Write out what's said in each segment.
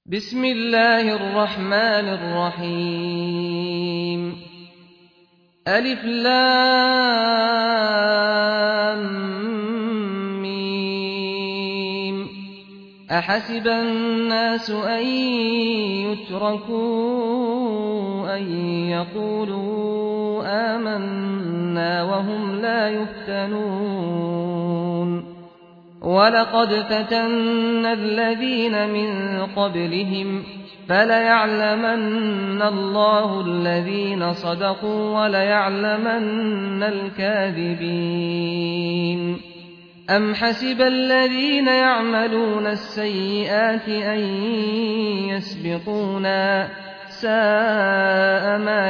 بسم الله الرحمن الرحيم ألف لام ميم أحسب الناس أن يتركوا أن يقولوا آمنا وهم لا يفتنون ولقد فتنا الذين من قبلهم فليعلمن الله الذين صدقوا وليعلمن الكاذبين أم حسب الذين يعملون السيئات أن يسبقونا ساء ما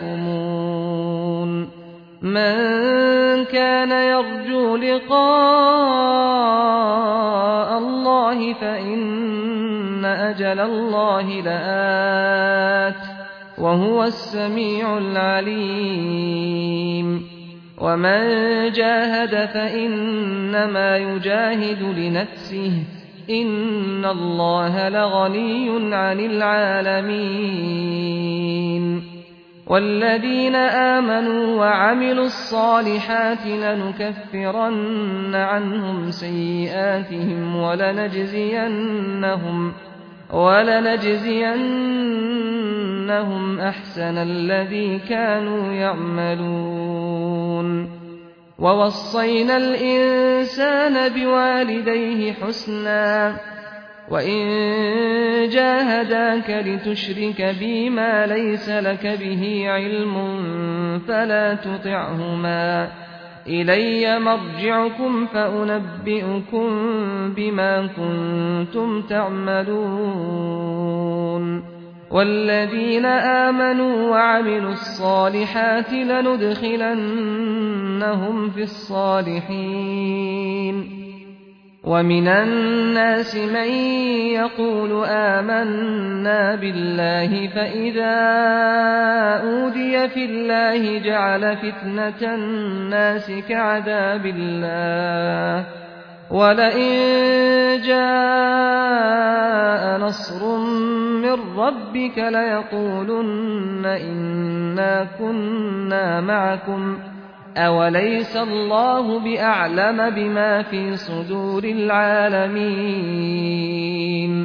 يحكمون من كان يرجو لقاء الله فإن أجل الله لآت وهو السميع العليم ومن جاهد فإنما يجاهد لنفسه إن الله لغني عن العالمين والذين آمنوا وعملوا الصالحات لنكفرن عنهم سيئاتهم ولنجزينهم أحسن الذي كانوا يعملون ووصينا الإنسان بوالديه حسنا وإن جاهداك لتشرك بي ما ليس لك به علم فلا تطعهما إلي مرجعكم فأنبئكم بما كنتم تعملون والذين آمنوا وعملوا الصالحات لندخلنهم في الصالحين ومن الناس من يقول آمنا بالله فإذا أوذي في الله جعل فتنة الناس كعذاب الله ولئن جاء نصر من ربك ليقولن إنا كنا معكم أوليس الله بأعلم بما في صدور العالمين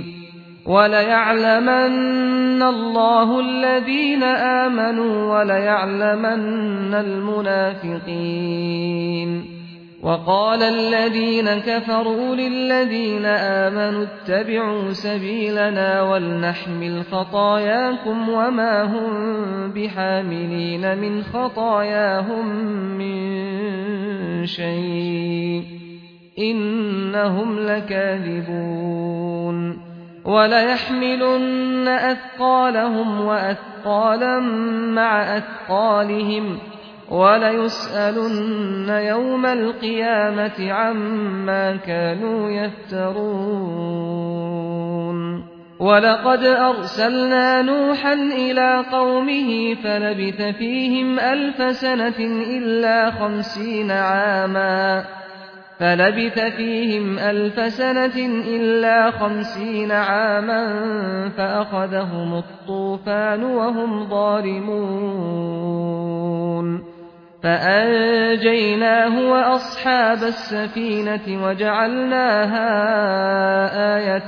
وليعلمن الله الذين آمنوا وليعلمن المنافقين وقال الذين كفروا للذين آمنوا اتبعوا سبيلنا ولنحمل خطاياكم وما هم بحاملين من خطاياهم من شيء إنهم لكاذبون وليحملن أثقالهم وأثقالا مع أثقالهم وليسألن يوم القيامة عما كانوا يفترون ولقد أرسلنا نوحا إلى قومه فلبث فيهم ألف سنة إلا 50 عاما فأخذهم الطوفان وهم ظالمون فأنجيناه وأصحاب السفينة وجعلناها آية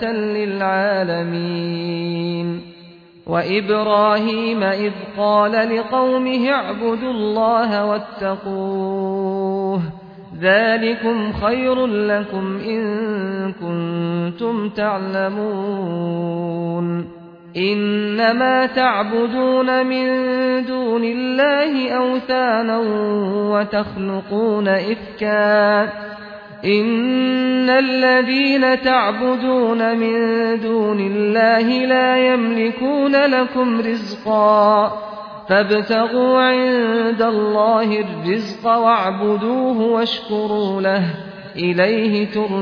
للعالمين وإبراهيم إذ قال لقومه اعبدوا الله واتقوه ذلكم خير لكم إن كنتم تعلمون إنما تعبدون من دون الله أوثانا وتخلقون إفكا إن الذين تعبدون من دون الله لا يملكون لكم رزقا فابتغوا عند الله الرزق واعبدوه واشكروا له إليه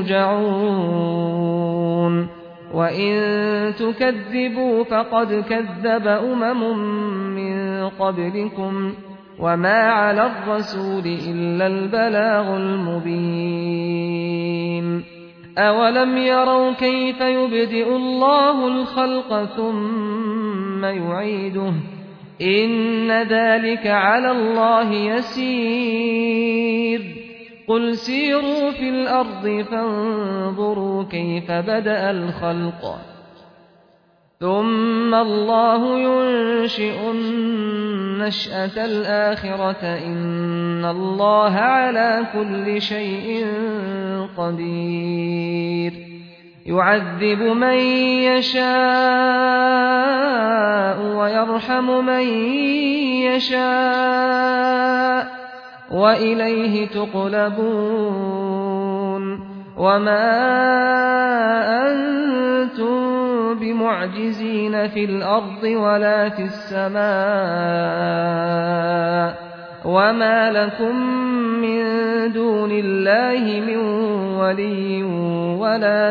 ترجعون وإن تكذبوا فقد كذب من قبلكم وما على الرسول إلا البلاغ المبين أولم يروا كيف يبدئ الله الخلق ثم يعيده إن ذلك على الله يسير قل سيروا في الأرض فانظروا كيف بدأ الخلق ثم الله ينشئ النشأة الآخرة إن الله على كل شيء قدير يعذب من يشاء ويرحم من يشاء وإليه تقلبون وما أنتم بمعجزين في الأرض ولا في السماء وما لكم من دون الله من ولي ولا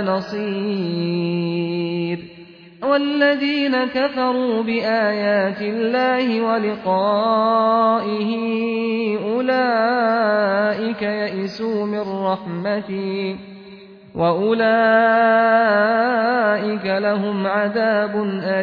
نصير والذين كفروا بآيات الله ولقائه أولئك يئسوا من رحمتي وأولئك لهم عذاب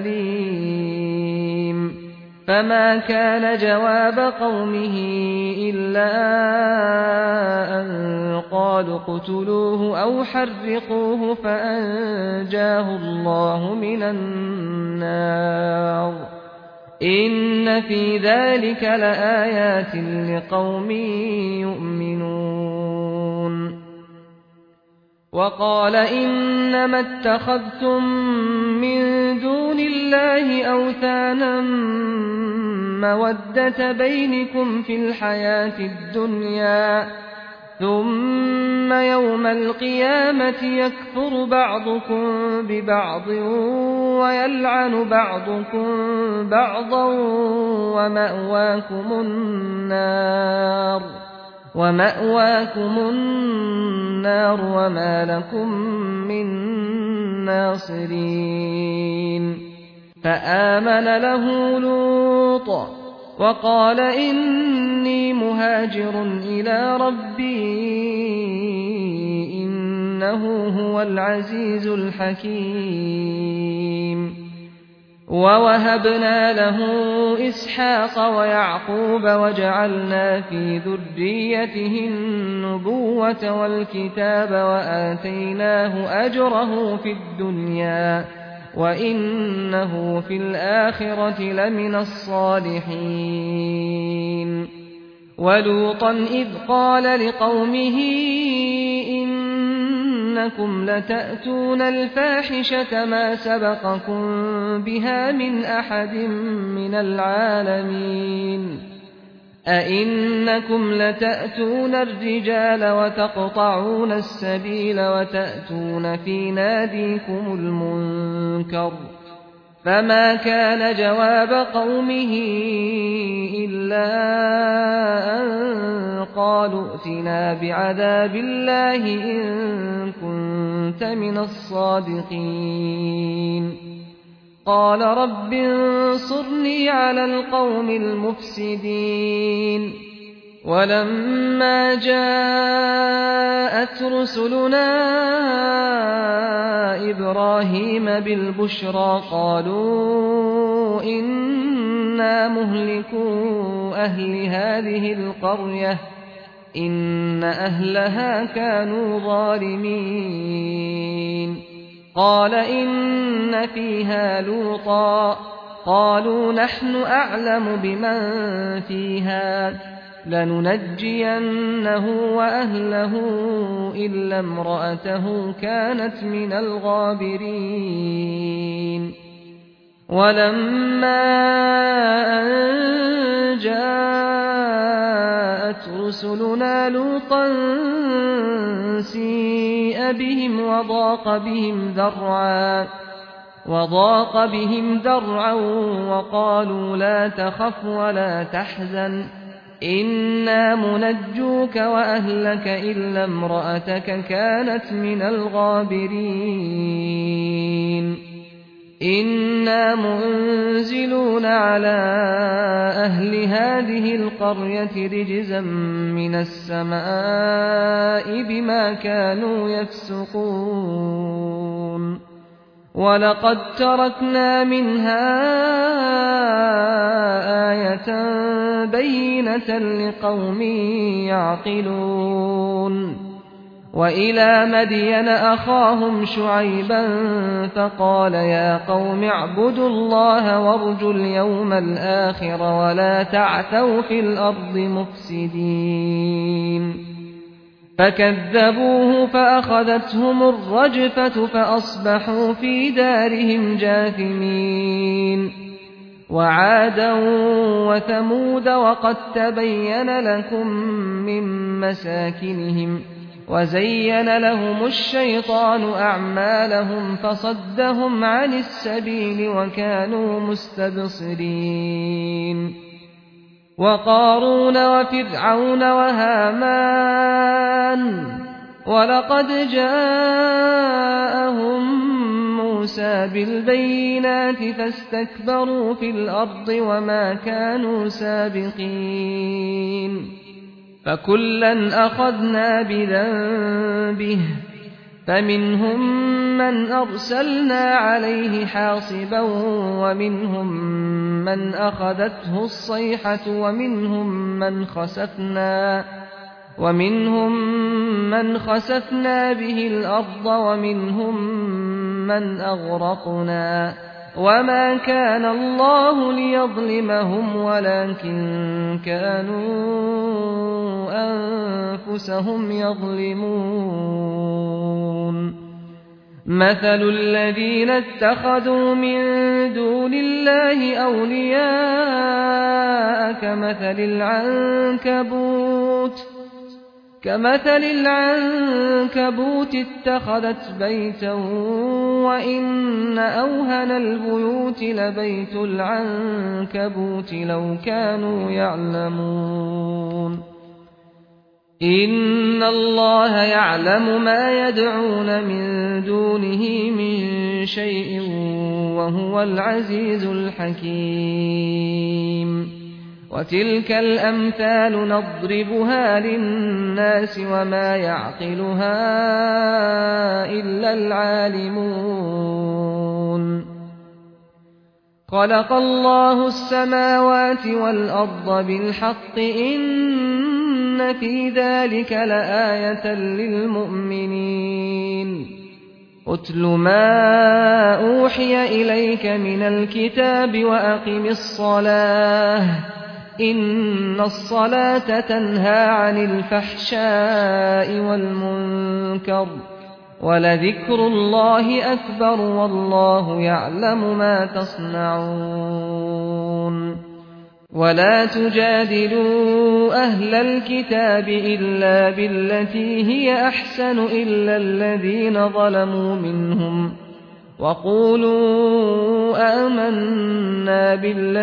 أليم فما كان جواب قومه إلا أن قالوا اقتلوه أو حرقوه فأنجاه الله من النار إن في ذلك لآيات لقوم يؤمنون وقال إنما اتخذتم من دون الله أوثانا مودة بينكم في الحياة الدنيا ثم يوم القيامة يكفر بعضكم ببعض ويلعن بعضكم بعضا ومأواكم النار وما لكم من ناصرين فآمن له لوط وقال إني مهاجر إلى ربي إنه هو العزيز الحكيم ووهبنا له إسحاق ويعقوب وجعلنا في ذريته النبوة والكتاب وآتيناه أجره في الدنيا وإنه في الآخرة لمن الصالحين ولوطا إذ قال لقومه إنكم لتأتون الفاحشة ما سبقكم بها من أحد من العالمين أئنكم لتأتون الرجال وتقطعون السبيل وتأتون في ناديكم المنكر فما كان جواب قومه إلا أن قالوا ائتنا بعذاب الله إن كنت من الصادقين قال رب انصرني على القوم المفسدين ولما جاءت رسلنا إبراهيم بالبشرى قالوا إنا مهلكو أهل هذه القرية إن أهلها كانوا ظالمين قال إن فيها لوطا قالوا نحن أعلم بمن فيها لننجينه وأهله إلا امرأته كانت من الغابرين ولما أن جاءت رسلنا لوطا سيء بهم وضاق بهم ذرعا وقالوا لا تخف ولا تحزن إنا منجوك وأهلك إلا امرأتك كانت من الغابرين إنا منزلون على أهل هذه القرية رجزا من السماء بما كانوا يفسقون ولقد تركنا منها آية بينة لقوم يعقلون وإلى مدين أخاهم شعيبا فقال يا قوم اعبدوا الله وارجوا اليوم الآخر ولا تعثوا في الأرض مفسدين فكذبوه فأخذتهم الرجفة فأصبحوا في دارهم جاثمين وعادا وثمود وقد تبين لكم من مساكنهم وزين لهم الشيطان أعمالهم فصدهم عن السبيل وكانوا مستبصرين وقارون وفرعون وهامان ولقد جاءهم موسى بالبينات فاستكبروا في الأرض وما كانوا سابقين فكلا أخذنا بذنبه فمنهم من أرسلنا عليه حاصبا ومنهم من أخذته الصيحة ومنهم من خسفنا به الأرض ومنهم من أغرقنا وما كان الله ليظلمهم ولكن كانوا أنفسهم يظلمون مثل الذين اتخذوا من دون الله أولياء كمثل العنكبوت اتخذت بيتا وإن أوهن البيوت لبيت العنكبوت لو كانوا يعلمون إن الله يعلم ما يدعون من دونه من شيء وهو العزيز الحكيم وتلك الأمثال نضربها للناس وما يعقلها إلا العالمون خلق الله السماوات والأرض بالحق إن في ذلك لآية للمؤمنين أتل ما أوحي إليك من الكتاب وأقم الصلاة إن الصلاة تنهى عن الفحشاء والمنكر ولذكر الله أكبر والله يعلم ما تصنعون ولا تجادلوا أهل الكتاب إلا بالتي هي أحسن إلا الذين ظلموا منهم وقولوا آمنا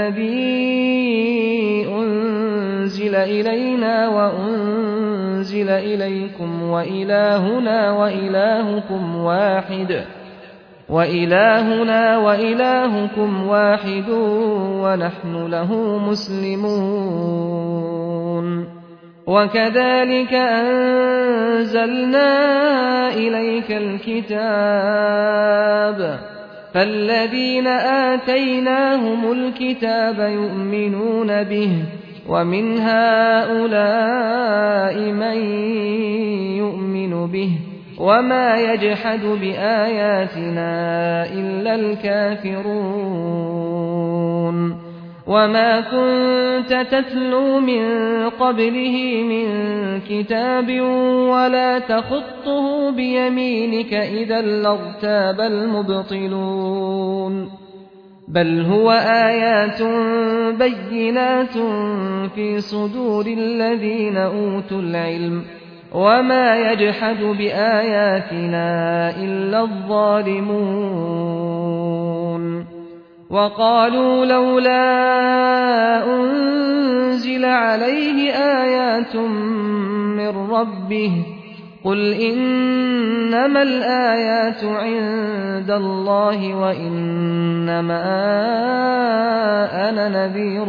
بالذي أنزل إلينا وأنزل إليكم وإلهنا وإلهكم واحد ونحن له مسلمون وكذلك أنزلنا إليك الكتاب فالذين آتيناهم الكتاب يؤمنون به ومن هؤلاء من يؤمن به وما يجحد بآياتنا إلا الكافرون وما كنت تتلو من قبله من كتاب ولا تخطه بيمينك إذا لارتاب المبطلون بل هو آيات بينات في صدور الذين أوتوا العلم وما يجحد بآياتنا إلا الظالمون وقالوا لولا أنزل عليه آيات من ربه قل إنما الآيات عند الله وإنما أنا نذير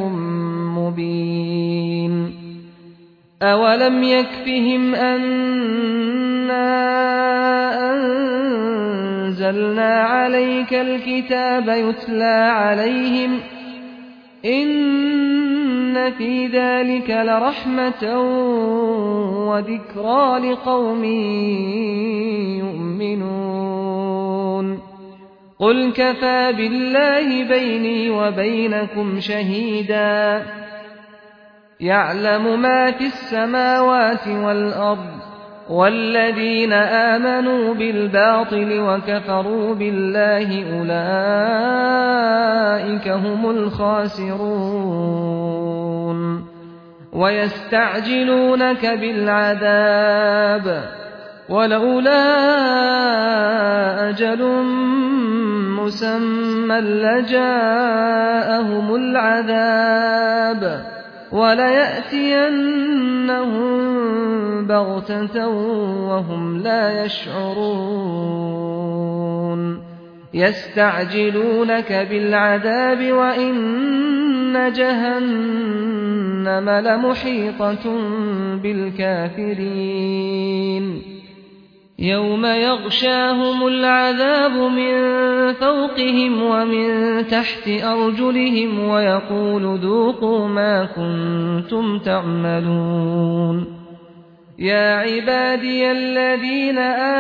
مبين أولم يكفهم أنا أنزلنا عليك الكتاب يتلى عليهم إن في ذلك لرحمة وذكرى لقوم يؤمنون قل كفى بالله بيني وبينكم شهيدا يعلم ما في السماوات والأرض والذين آمنوا بالباطل وكفروا بالله أولئك هم الخاسرون ويستعجلونك بالعذاب ولولا أجل مسمى لجاءهم العذاب وليأتينهم بغتة وهم لا يشعرون يستعجلونك بالعذاب وإن جهنم لمحيطة بالكافرين يوم يغشاهم العذاب من فوقهم ومن تحت أرجلهم ويقول ذوقوا ما كنتم تعملون يا عبادي الذين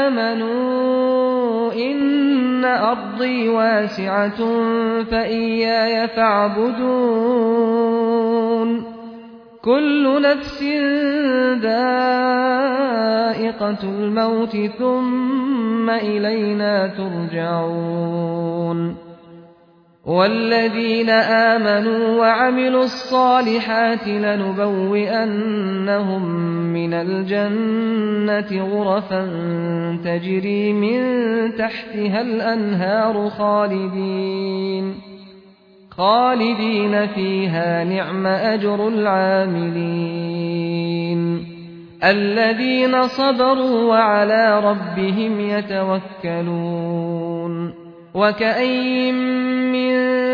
آمنوا إن أرضي واسعة فإياي فاعبدون كل نفس ذائقة الموت ثم إلينا ترجعون والذين آمنوا وعملوا الصالحات لنبوئنهم من الجنة غرفا تجري من تحتها الأنهار خالدين فيها نعم أجر العاملين الذين صبروا وعلى ربهم يتوكلون وكأين من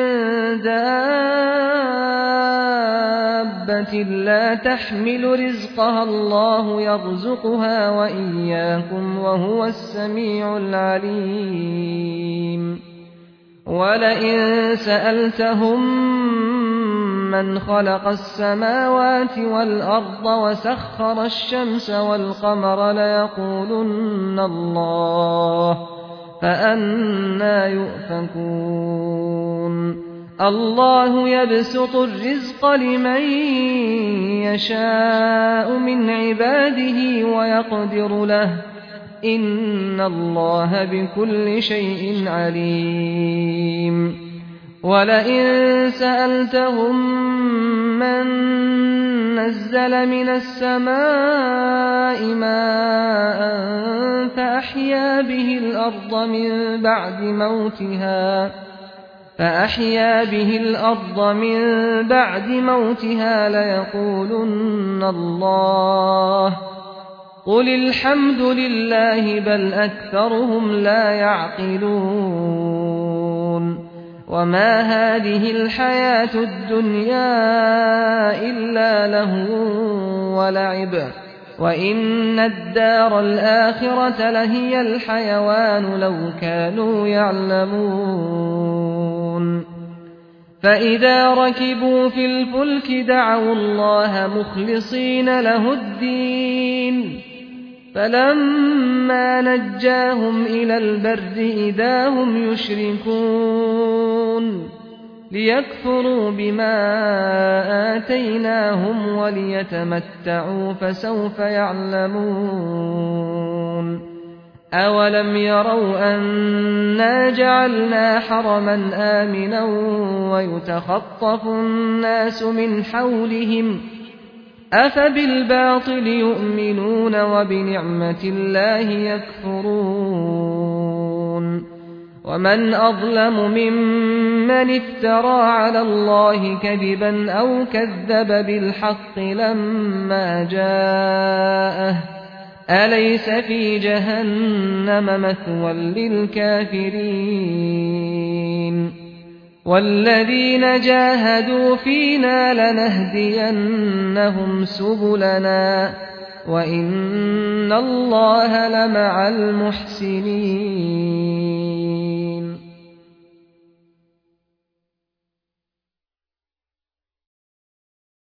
دابة لا تحمل رزقها الله يرزقها وإياكم وهو السميع العليم ولئن سألتهم من خلق السماوات والأرض وسخر الشمس والقمر ليقولن الله فأنى يؤفكون الله يبسط الرزق لمن يشاء من عباده ويقدر له إن الله بكل شيء عليم ولئن سألتهم من نزل من السماء ماء فأحيا به الأرض من بعد موتها ليقولن الله قل الحمد لله بل أكثرهم لا يعقلون وما هذه الحياة الدنيا إلا لهو ولعب وإن الدار الآخرة لهي الحيوان لو كانوا يعلمون فإذا ركبوا في الفلك دعوا الله مخلصين له الدين فلما نجاهم إلى البر إذا هم يشركون ليكفروا بما آتيناهم وليتمتعوا فسوف يعلمون أولم يروا أنا جعلنا حرما آمنا ويتخطف الناس من حولهم أفبالباطل يؤمنون وبنعمة الله يكفرون ومن أظلم ممن افترى على الله كذبا أو كذب بالحق لما جاءه أليس في جهنم مثوى للكافرين والذين جاهدوا فينا لنهدينهم سبلنا وإن الله لمع المحسنين